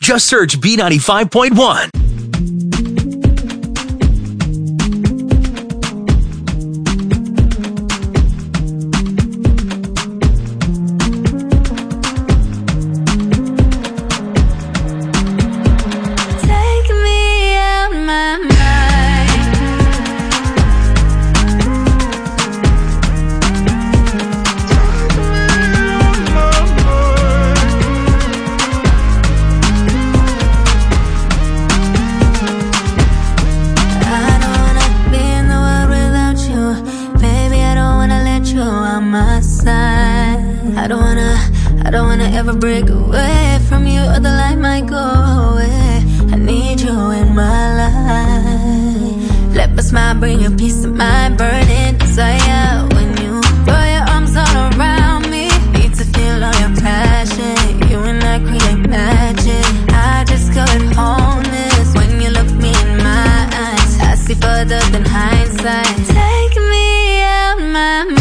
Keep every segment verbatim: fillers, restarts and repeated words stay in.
Just search B ninety-five point one. I don't wanna, I don't wanna ever break away from you, or the light might go away. I need you in my life. Let my smile bring you peace of mind, burning desire. When you throw your arms all around me, need to feel all your passion. You and I create magic. I discovered wholeness when you look me in my eyes. I see further than hindsight. Take me out my mind.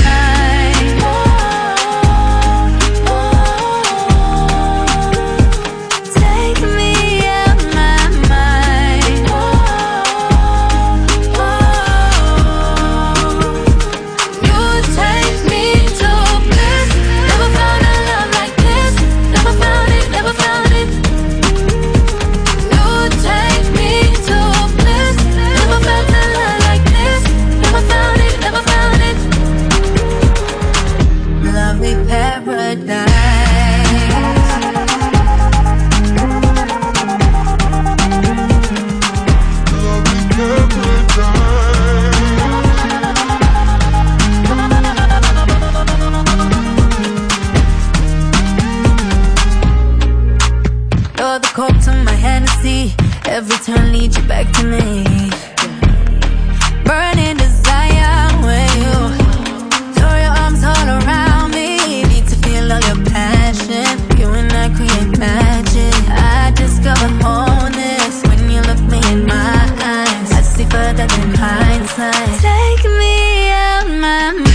The coke to my Hennessy, every turn leads you back to me. Burning desire when you throw your arms all around me. Need to feel all your passion. You and I create magic. I discover wholeness when you look me in my eyes. I see further than hindsight. Take me out my mind.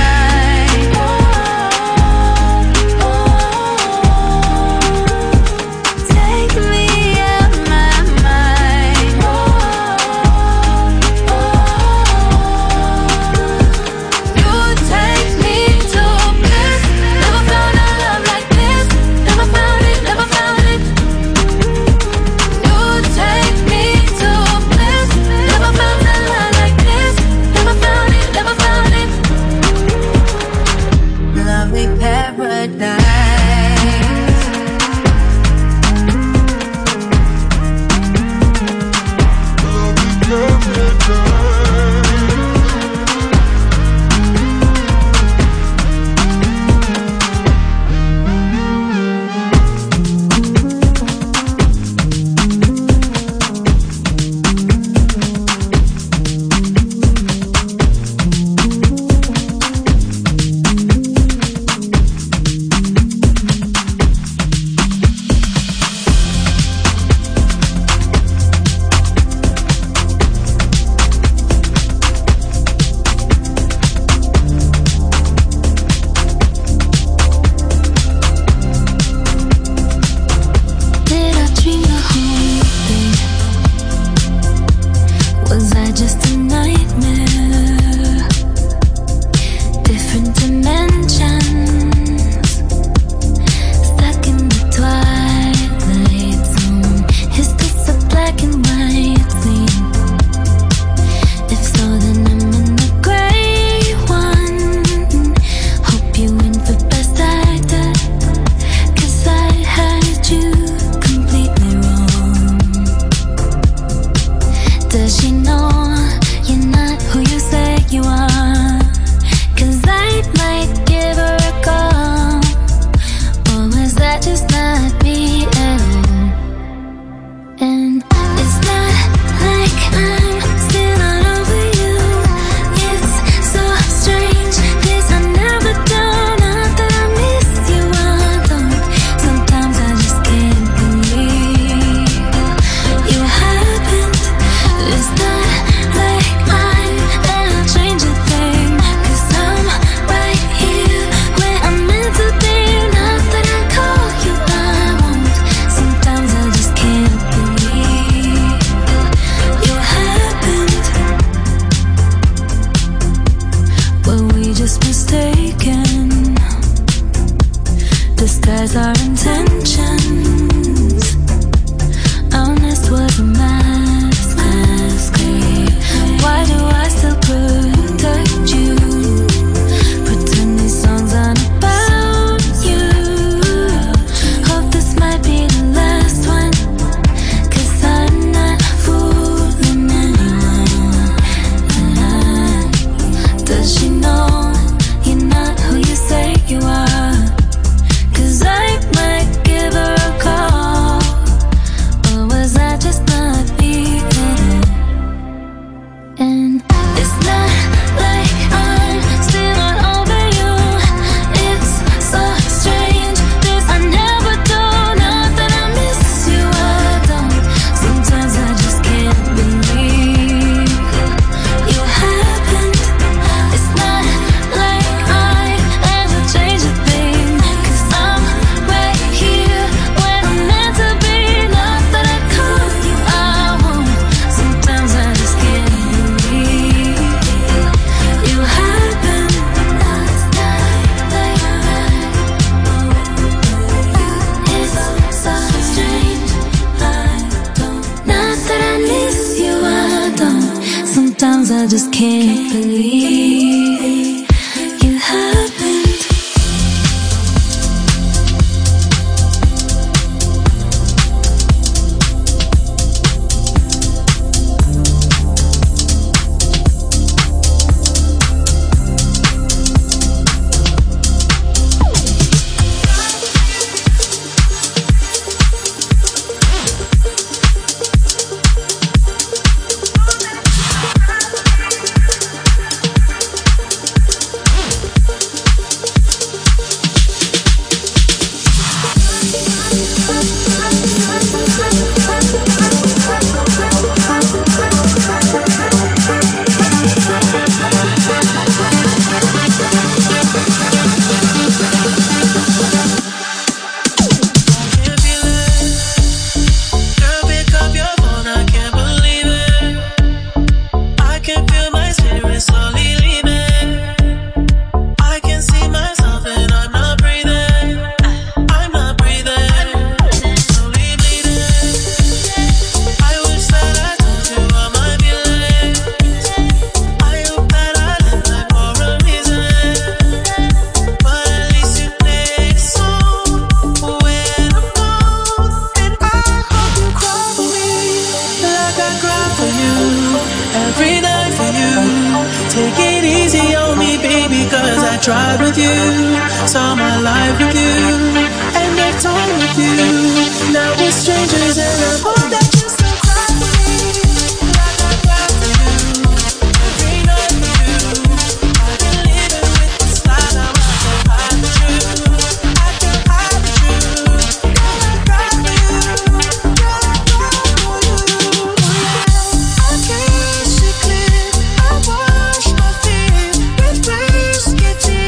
Sometimes I just can't believe it happened. Tried with you, saw my life with you, and I've time with you. Now we're strangers and I hope that you still cry for me, like I cry for you, every night for you. I've been living with this lie, now I can't hide the truth, I can't hide the truth. Girl, I cry for you, girl, I cry for you. I can't see clear, I wash my fear with biscuit tears.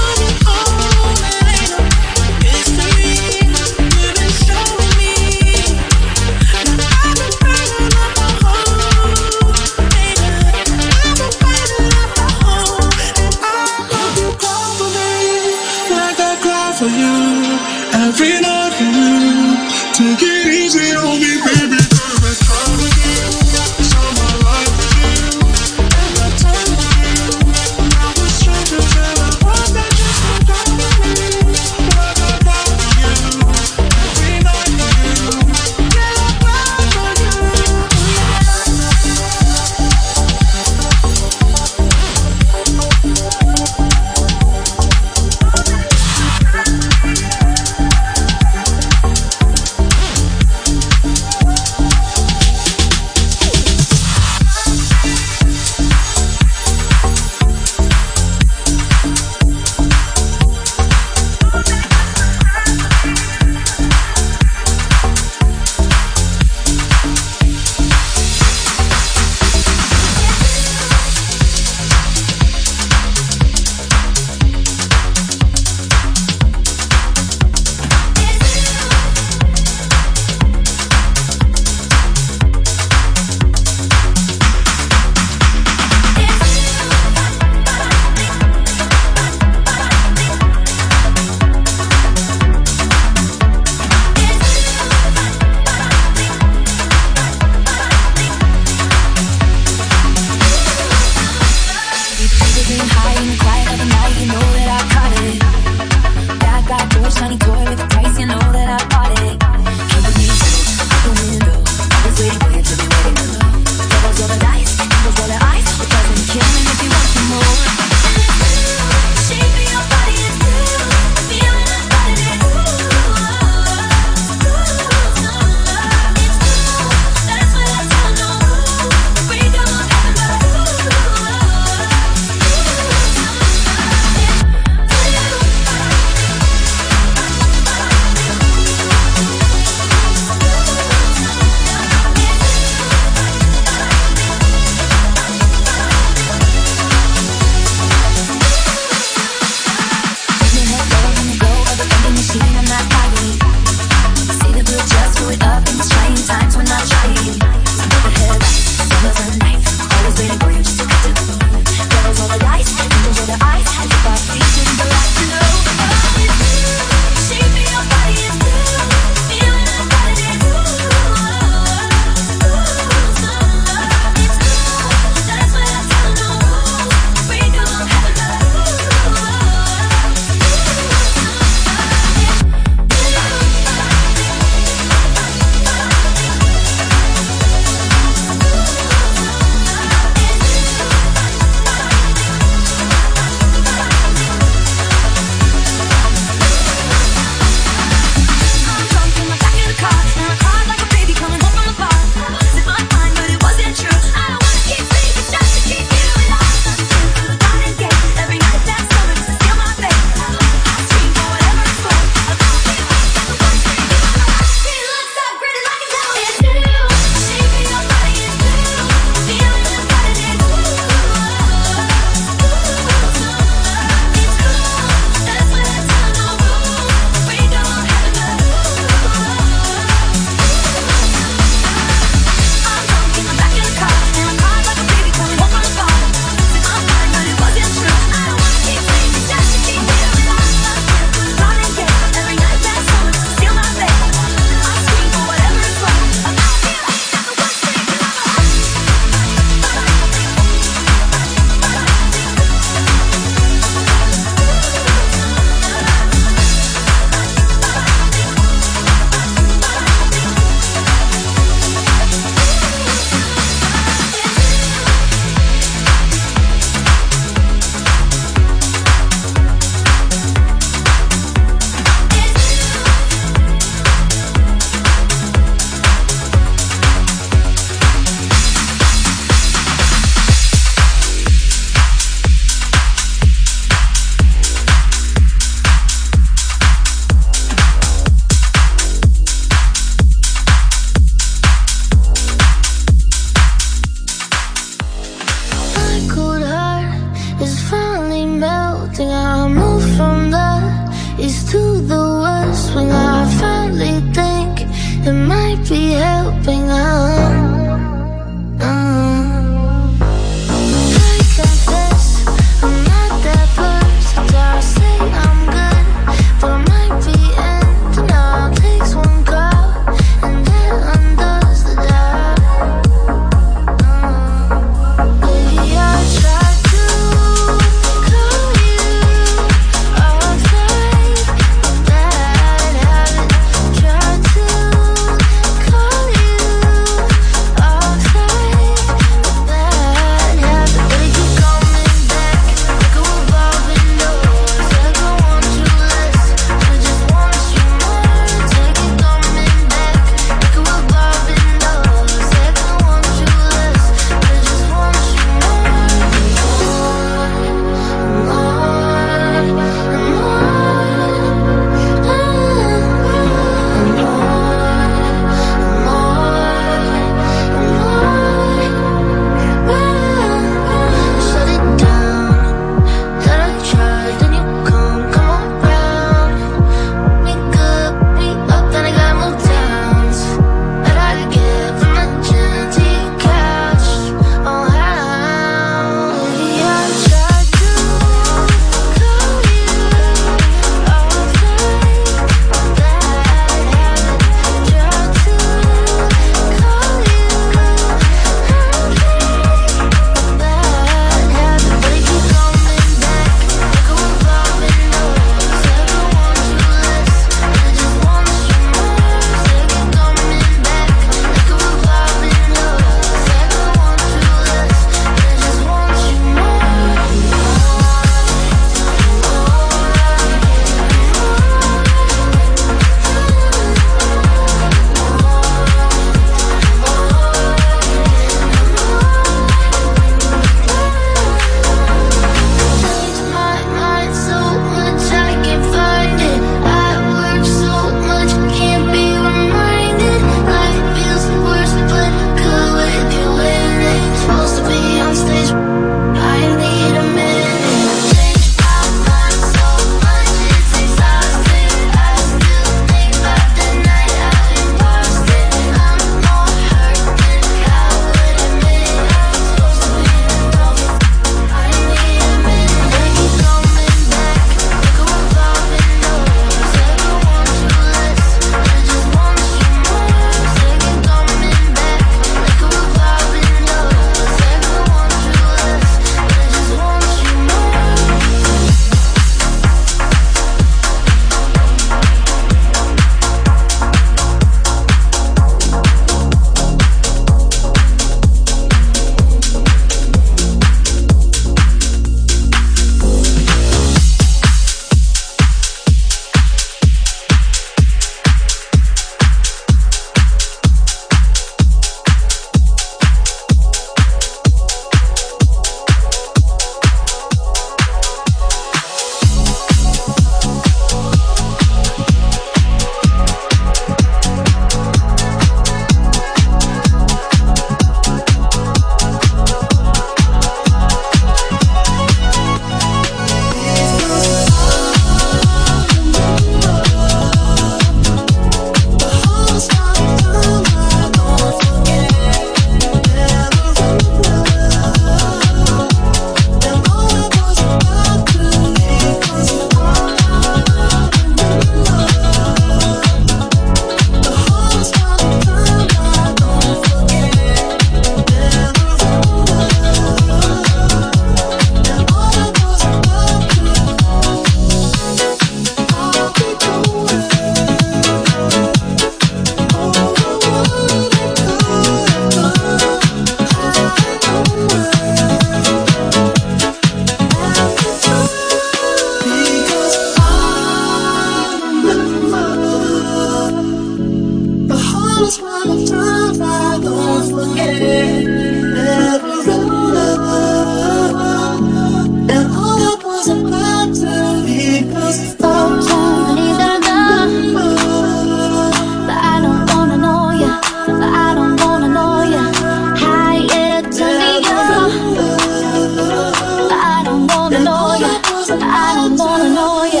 love I won't forget. Never wrote love, and all that was about to be, cause it's all don't believe that love, but I don't wanna know ya, but I don't wanna know ya. How you turn me on, but I don't wanna know ya, but I don't wanna know ya.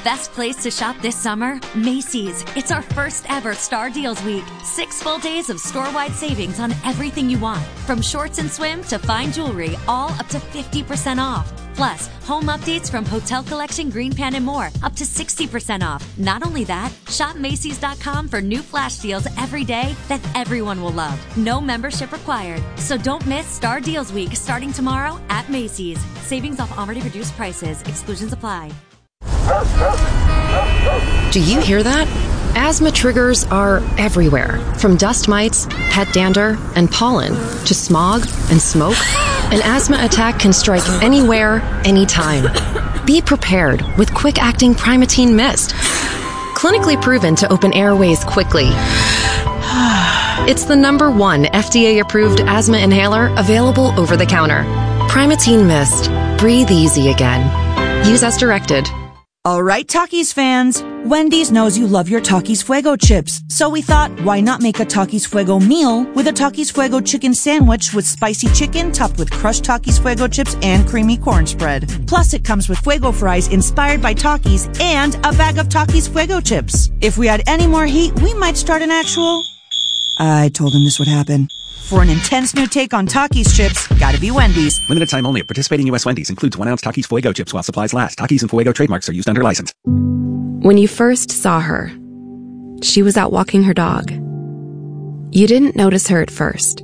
best place to shop this summer? Macy's. It's our first ever Star Deals Week. Six full days of store-wide savings on everything you want. From shorts and swim to fine jewelry, all up to fifty percent off. Plus, home updates from Hotel Collection, Green Pan, and more, up to sixty percent off. Not only that, shop Macy's dot com for new flash deals every day that everyone will love. No membership required. So don't miss Star Deals Week starting tomorrow at Macy's. Savings off already reduced prices. Exclusions apply. Do you hear that? Asthma triggers are everywhere, from dust mites, pet dander, and pollen, to smog and smoke. An asthma attack can strike anywhere, anytime. Be prepared with quick-acting Primatene Mist. Clinically proven to open airways quickly. It's the number one F D A-approved asthma inhaler available over the counter. Primatene Mist. Breathe easy again. Use as directed. All right, Takis fans. Wendy's knows you love your Takis Fuego chips. So we thought, why not make a Takis Fuego meal with a Takis Fuego chicken sandwich with spicy chicken topped with crushed Takis Fuego chips and creamy corn spread. Plus, it comes with Fuego fries inspired by Takis and a bag of Takis Fuego chips. If we had any more heat, we might start an actual... I told him this would happen. For an intense new take on Takis chips, gotta be Wendy's. Limited time only at participating U S Wendy's. Includes one ounce Takis Fuego chips while supplies last. Takis and Fuego trademarks are used under license. When you first saw her, she was out walking her dog. You didn't notice her at first.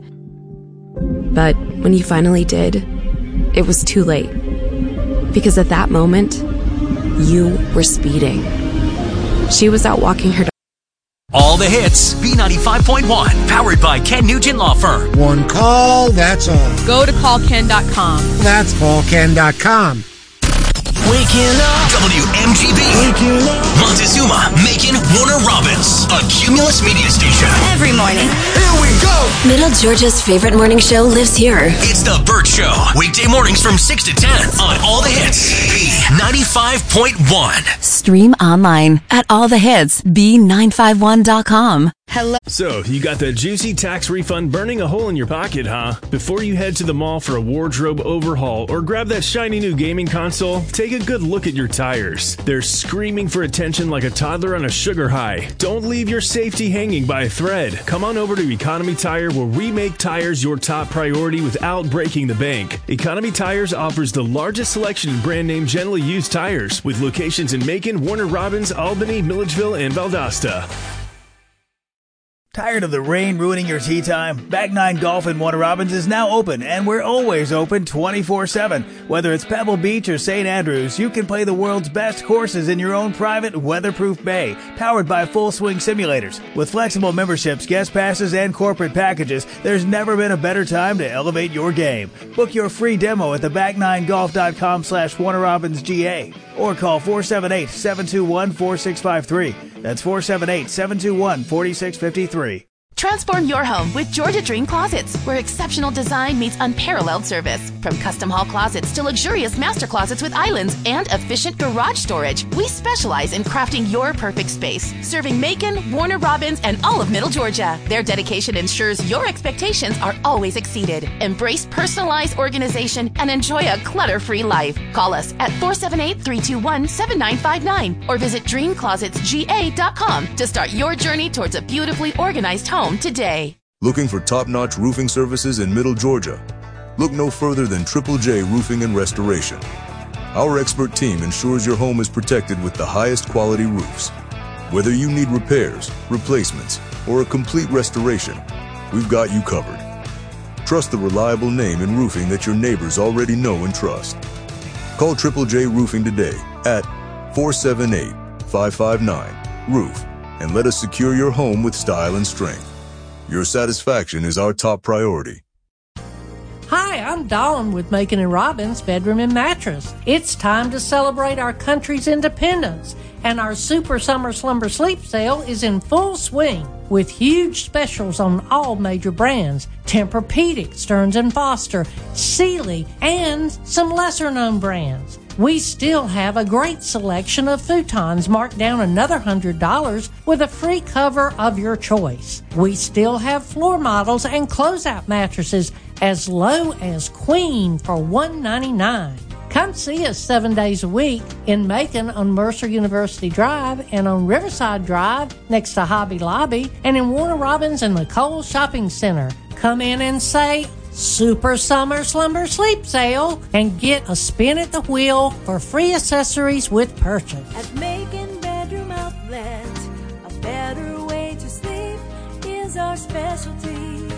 But when you finally did, it was too late. Because at that moment, you were speeding. She was out walking her dog. All the hits. B ninety-five point one. Powered by Ken Nugent Law Firm. One call, that's all. Go to call ken dot com. That's call ken dot com. Waking up. W M G B. Waking up. Montezuma, Macon, Warner Robins. A Cumulus media station. Every morning. Here we go. Middle Georgia's favorite morning show lives here. It's The Burt Show. Weekday mornings from six to ten on All the Hits. B ninety-five point one. Stream online at all the hits b nine five one dot com. Hello. So, you got the juicy tax refund burning a hole in your pocket, huh? Before you head to the mall for a wardrobe overhaul or grab that shiny new gaming console, take a good look at your tires. They're screaming for attention like a toddler on a sugar high. Don't leave your safety hanging by a thread. Come on over to Economy Tire, where we make tires your top priority without breaking the bank. Economy Tires offers the largest selection of brand name generally used tires, with locations in Macon, Warner Robins, Albany, Milledgeville, and Valdosta. Tired of the rain ruining your tee time? Back Nine Golf in Warner Robins is now open, and we're always open twenty-four seven. Whether it's Pebble Beach or Saint Andrews, you can play the world's best courses in your own private, weatherproof bay, powered by Full Swing Simulators. With flexible memberships, guest passes, and corporate packages, there's never been a better time to elevate your game. Book your free demo at the back nine golf dot com slash Warner Robins G A or call four seven eight, seven two one, four six five three. That's four seven eight, seven two one, four six five three. Transform your home with Georgia Dream Closets, where exceptional design meets unparalleled service. From custom hall closets to luxurious master closets with islands and efficient garage storage, we specialize in crafting your perfect space, serving Macon, Warner Robins, and all of Middle Georgia. Their dedication ensures your expectations are always exceeded. Embrace personalized organization and enjoy a clutter-free life. Call us at four seven eight, three two one, seven nine five nine or visit dream closets g a dot com to start your journey towards a beautifully organized home today. Looking for top-notch roofing services in Middle Georgia? Look no further than Triple J Roofing and Restoration. Our expert team ensures your home is protected with the highest quality roofs. Whether you need repairs, replacements, or a complete restoration, we've got you covered. Trust the reliable name in roofing that your neighbors already know and trust. Call Triple J Roofing today at four seven eight, five five nine, roof and let us secure your home with style and strength. Your satisfaction is our top priority. Hi, I'm Dawn with Macon and Robbins Bedroom and Mattress. It's time to celebrate our country's independence, and our Super Summer Slumber Sleep sale is in full swing with huge specials on all major brands: Tempur-Pedic, Stearns and Foster, Sealy, and some lesser-known brands. We still have a great selection of futons marked down another one hundred dollars with a free cover of your choice. We still have floor models and closeout mattresses as low as queen for one hundred ninety-nine dollars. Come see us seven days a week in Macon on Mercer University Drive and on Riverside Drive next to Hobby Lobby and in Warner Robins and the Kohl's Shopping Center. Come in and say, Super Summer Slumber Sleep Sale and get a spin at the wheel for free accessories with purchase. At Macon Bedroom Outlet, a better way to sleep is our specialty.